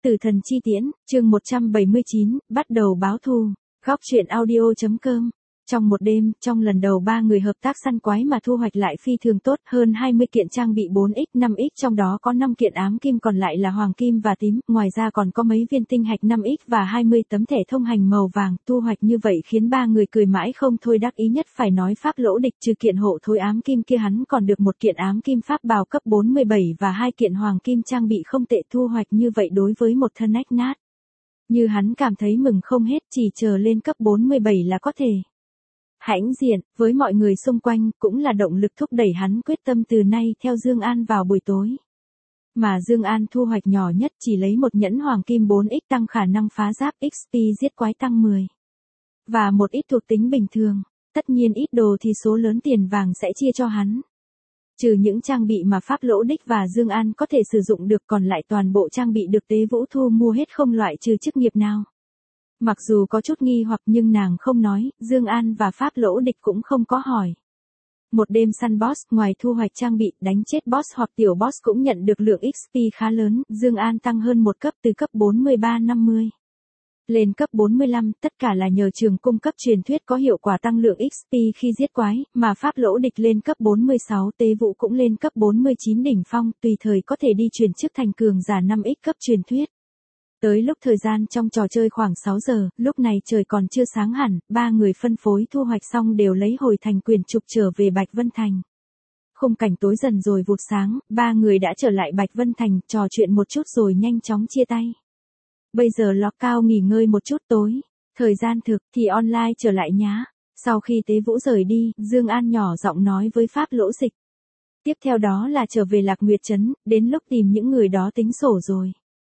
Tử thần chi tiễn, chương 179, bắt đầu báo thù. Góc truyện audio.com. Trong một đêm, trong lần đầu ba người hợp tác săn quái mà thu hoạch lại phi thường tốt, hơn 20 kiện trang bị 4x, 5x, trong đó có 5 kiện ám kim còn lại là hoàng kim và tím, ngoài ra còn có mấy viên tinh hạch 5x và 20 tấm thẻ thông hành màu vàng. Thu hoạch như vậy khiến ba người cười mãi không thôi, đắc ý nhất phải nói Pháp Lỗ Địch, trừ kiện hộ thối ám kim kia hắn còn được một kiện ám kim pháp bào cấp 47 và 2 kiện hoàng kim trang bị không tệ. Thu hoạch như vậy đối với một thân ách nát như hắn cảm thấy mừng không hết, chỉ chờ lên cấp 47 là có thể hãnh diện với mọi người xung quanh, cũng là động lực thúc đẩy hắn quyết tâm từ nay theo Dương An vào buổi tối. Mà Dương An thu hoạch nhỏ nhất chỉ lấy một nhẫn hoàng kim 4x tăng khả năng phá giáp, XP giết quái tăng 10 và một ít thuộc tính bình thường. Tất nhiên ít đồ thì số lớn tiền vàng sẽ chia cho hắn. Trừ những trang bị mà Pháp Lỗ Địch và Dương An có thể sử dụng được, còn lại toàn bộ trang bị được Tế Vũ thu mua hết không loại trừ chức nghiệp nào. Mặc dù có chút nghi hoặc nhưng nàng không nói, Dương An và Pháp Lỗ Địch cũng không có hỏi. Một đêm săn boss, ngoài thu hoạch trang bị, đánh chết boss hoặc tiểu boss cũng nhận được lượng XP khá lớn. Dương An tăng hơn một cấp từ cấp 43-50 lên cấp 45, tất cả là nhờ trường cung cấp truyền thuyết có hiệu quả tăng lượng XP khi giết quái, mà Pháp Lỗ Địch lên cấp 46, Tế Vũ cũng lên cấp 49 đỉnh phong, tùy thời có thể đi chuyển chức thành cường giả 5x cấp truyền thuyết. Tới lúc thời gian trong trò chơi khoảng 6 giờ, lúc này trời còn chưa sáng hẳn, ba người phân phối thu hoạch xong đều lấy hồi thành quyền trục trở về Bạch Vân Thành. Khung cảnh tối dần rồi vụt sáng, ba người đã trở lại Bạch Vân Thành, trò chuyện một chút rồi nhanh chóng chia tay. Bây giờ ló cao nghỉ ngơi một chút, tối thời gian thực thì online trở lại nhá. Sau khi Tế Vũ rời đi, Dương An nhỏ giọng nói với Pháp Lỗ Dịch. Tiếp theo đó là trở về Lạc Nguyệt Trấn, đến lúc tìm những người đó tính sổ rồi.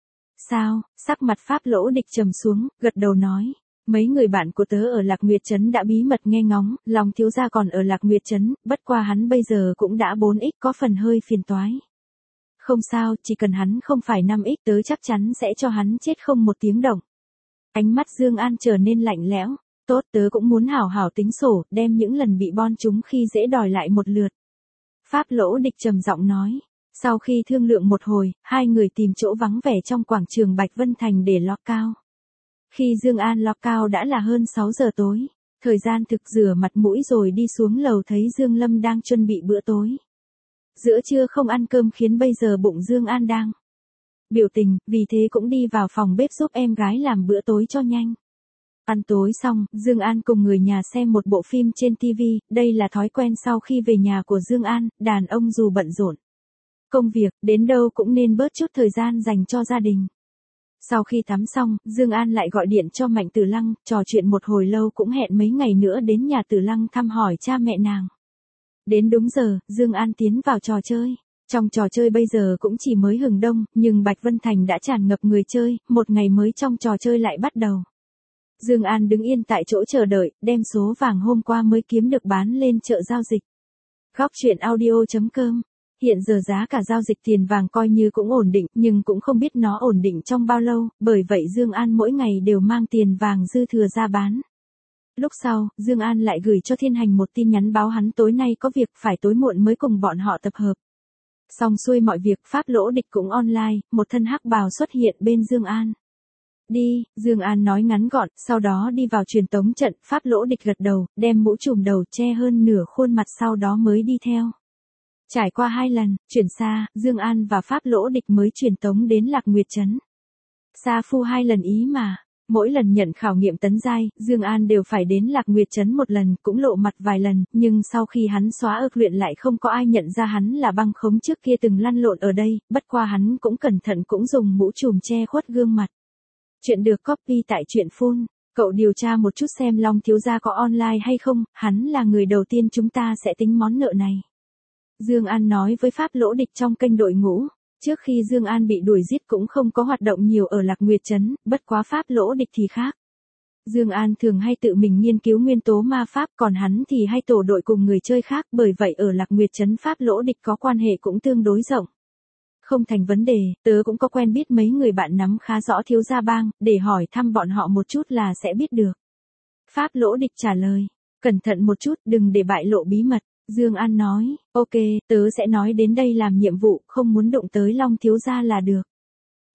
Sao? Sắc mặt Pháp Lỗ Địch trầm xuống, gật đầu nói. Mấy người bạn của tớ ở Lạc Nguyệt Trấn đã bí mật nghe ngóng, Long thiếu gia còn ở Lạc Nguyệt Trấn, bất qua hắn bây giờ cũng đã 4x, có phần hơi phiền toái. Không sao, chỉ cần hắn không phải 5x tớ chắc chắn sẽ cho hắn chết không một tiếng động. Ánh mắt Dương An trở nên lạnh lẽo. Tốt, tớ cũng muốn hảo hảo tính sổ, đem những lần bị bon chúng khi dễ đòi lại một lượt. Pháp Lỗ Địch trầm giọng nói. Sau khi thương lượng một hồi, hai người tìm chỗ vắng vẻ trong quảng trường Bạch Vân Thành để ló cao. Khi Dương An ló cao đã là hơn 6 giờ tối. Thời gian thực rửa mặt mũi rồi đi xuống lầu thấy Dương Lâm đang chuẩn bị bữa tối. Giữa trưa không ăn cơm khiến bây giờ bụng Dương An đang biểu tình, vì thế cũng đi vào phòng bếp giúp em gái làm bữa tối cho nhanh. Ăn tối xong, Dương An cùng người nhà xem một bộ phim trên TV, đây là thói quen sau khi về nhà của Dương An, đàn ông dù bận rộn công việc, đến đâu cũng nên bớt chút thời gian dành cho gia đình. Sau khi tắm xong, Dương An lại gọi điện cho Mạnh Tử Lăng, trò chuyện một hồi lâu cũng hẹn mấy ngày nữa đến nhà Tử Lăng thăm hỏi cha mẹ nàng. Đến đúng giờ, Dương An tiến vào trò chơi. Trong trò chơi bây giờ cũng chỉ mới hừng đông, nhưng Bạch Vân Thành đã tràn ngập người chơi, một ngày mới trong trò chơi lại bắt đầu. Dương An đứng yên tại chỗ chờ đợi, đem số vàng hôm qua mới kiếm được bán lên chợ giao dịch. Góc truyện audio.com. Hiện giờ giá cả giao dịch tiền vàng coi như cũng ổn định, nhưng cũng không biết nó ổn định trong bao lâu, bởi vậy Dương An mỗi ngày đều mang tiền vàng dư thừa ra bán. Lúc sau, Dương An lại gửi cho Thiên Hành một tin nhắn báo hắn tối nay có việc, phải tối muộn mới cùng bọn họ tập hợp. Xong xuôi mọi việc, Pháp Lỗ Địch cũng online, một thân hắc bào xuất hiện bên Dương An. Đi, Dương An nói ngắn gọn, sau đó đi vào truyền tống trận, Pháp Lỗ Địch gật đầu, đem mũ trùm đầu che hơn nửa khuôn mặt sau đó mới đi theo. Trải qua 2 lần, chuyển xa, Dương An và Pháp Lỗ Địch mới truyền tống đến Lạc Nguyệt Trấn. Sa phu 2 lần ý mà. Mỗi lần nhận khảo nghiệm tấn giai, Dương An đều phải đến Lạc Nguyệt Trấn một lần, cũng lộ mặt vài lần, nhưng sau khi hắn xóa ước luyện lại không có ai nhận ra hắn là băng khống trước kia từng lăn lộn ở đây, bất qua hắn cũng cẩn thận cũng dùng mũ trùm che khuất gương mặt. Chuyện được copy tại truyện full. Cậu điều tra một chút xem Long thiếu gia có online hay không, hắn là người đầu tiên chúng ta sẽ tính món nợ này. Dương An nói với Pháp Lỗ Địch trong kênh đội ngũ. Trước khi Dương An bị đuổi giết cũng không có hoạt động nhiều ở Lạc Nguyệt Trấn, bất quá Pháp Lỗ Địch thì khác. Dương An thường hay tự mình nghiên cứu nguyên tố ma pháp, còn hắn thì hay tổ đội cùng người chơi khác, bởi vậy ở Lạc Nguyệt Trấn Pháp Lỗ Địch có quan hệ cũng tương đối rộng. Không thành vấn đề, tớ cũng có quen biết mấy người bạn nắm khá rõ thiếu gia bang, để hỏi thăm bọn họ một chút là sẽ biết được. Pháp Lỗ Địch trả lời, cẩn thận một chút, đừng để bại lộ bí mật. Dương An nói, ok, tớ sẽ nói đến đây làm nhiệm vụ, không muốn đụng tới Long thiếu gia là được.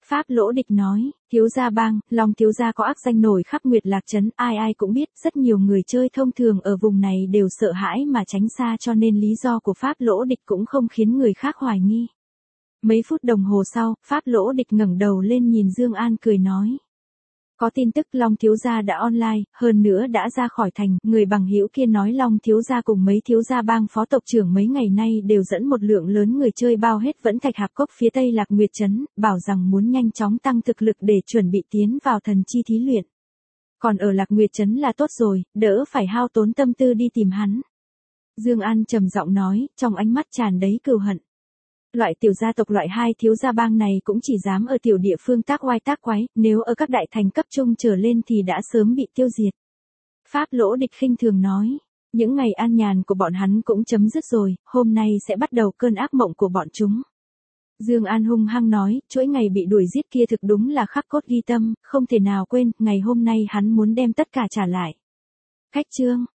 Pháp Lỗ Địch nói, thiếu gia bang, Long thiếu gia có ác danh nổi khắp Nguyệt Lạc trấn, ai ai cũng biết, rất nhiều người chơi thông thường ở vùng này đều sợ hãi mà tránh xa, cho nên lý do của Pháp Lỗ Địch cũng không khiến người khác hoài nghi. Mấy phút đồng hồ sau, Pháp Lỗ Địch ngẩng đầu lên nhìn Dương An cười nói. Có tin tức Long thiếu gia đã online, hơn nữa đã ra khỏi thành, người bằng hữu kia nói Long thiếu gia cùng mấy thiếu gia bang phó tộc trưởng mấy ngày nay đều dẫn một lượng lớn người chơi bao hết vẫn Thạch Hạp Cốc phía Tây Lạc Nguyệt trấn, bảo rằng muốn nhanh chóng tăng thực lực để chuẩn bị tiến vào thần chi thí luyện. Còn ở Lạc Nguyệt trấn là tốt rồi, đỡ phải hao tốn tâm tư đi tìm hắn. Dương An trầm giọng nói, trong ánh mắt tràn đầy cừu hận. Loại tiểu gia tộc loại hai thiếu gia bang này cũng chỉ dám ở tiểu địa phương tác oai tác quái, nếu ở các đại thành cấp trung trở lên thì đã sớm bị tiêu diệt. Pháp Lỗ Địch khinh thường nói, những ngày an nhàn của bọn hắn cũng chấm dứt rồi, hôm nay sẽ bắt đầu cơn ác mộng của bọn chúng. Dương An hung hăng nói, chuỗi ngày bị đuổi giết kia thực đúng là khắc cốt ghi tâm, không thể nào quên, ngày hôm nay hắn muốn đem tất cả trả lại. Khách chương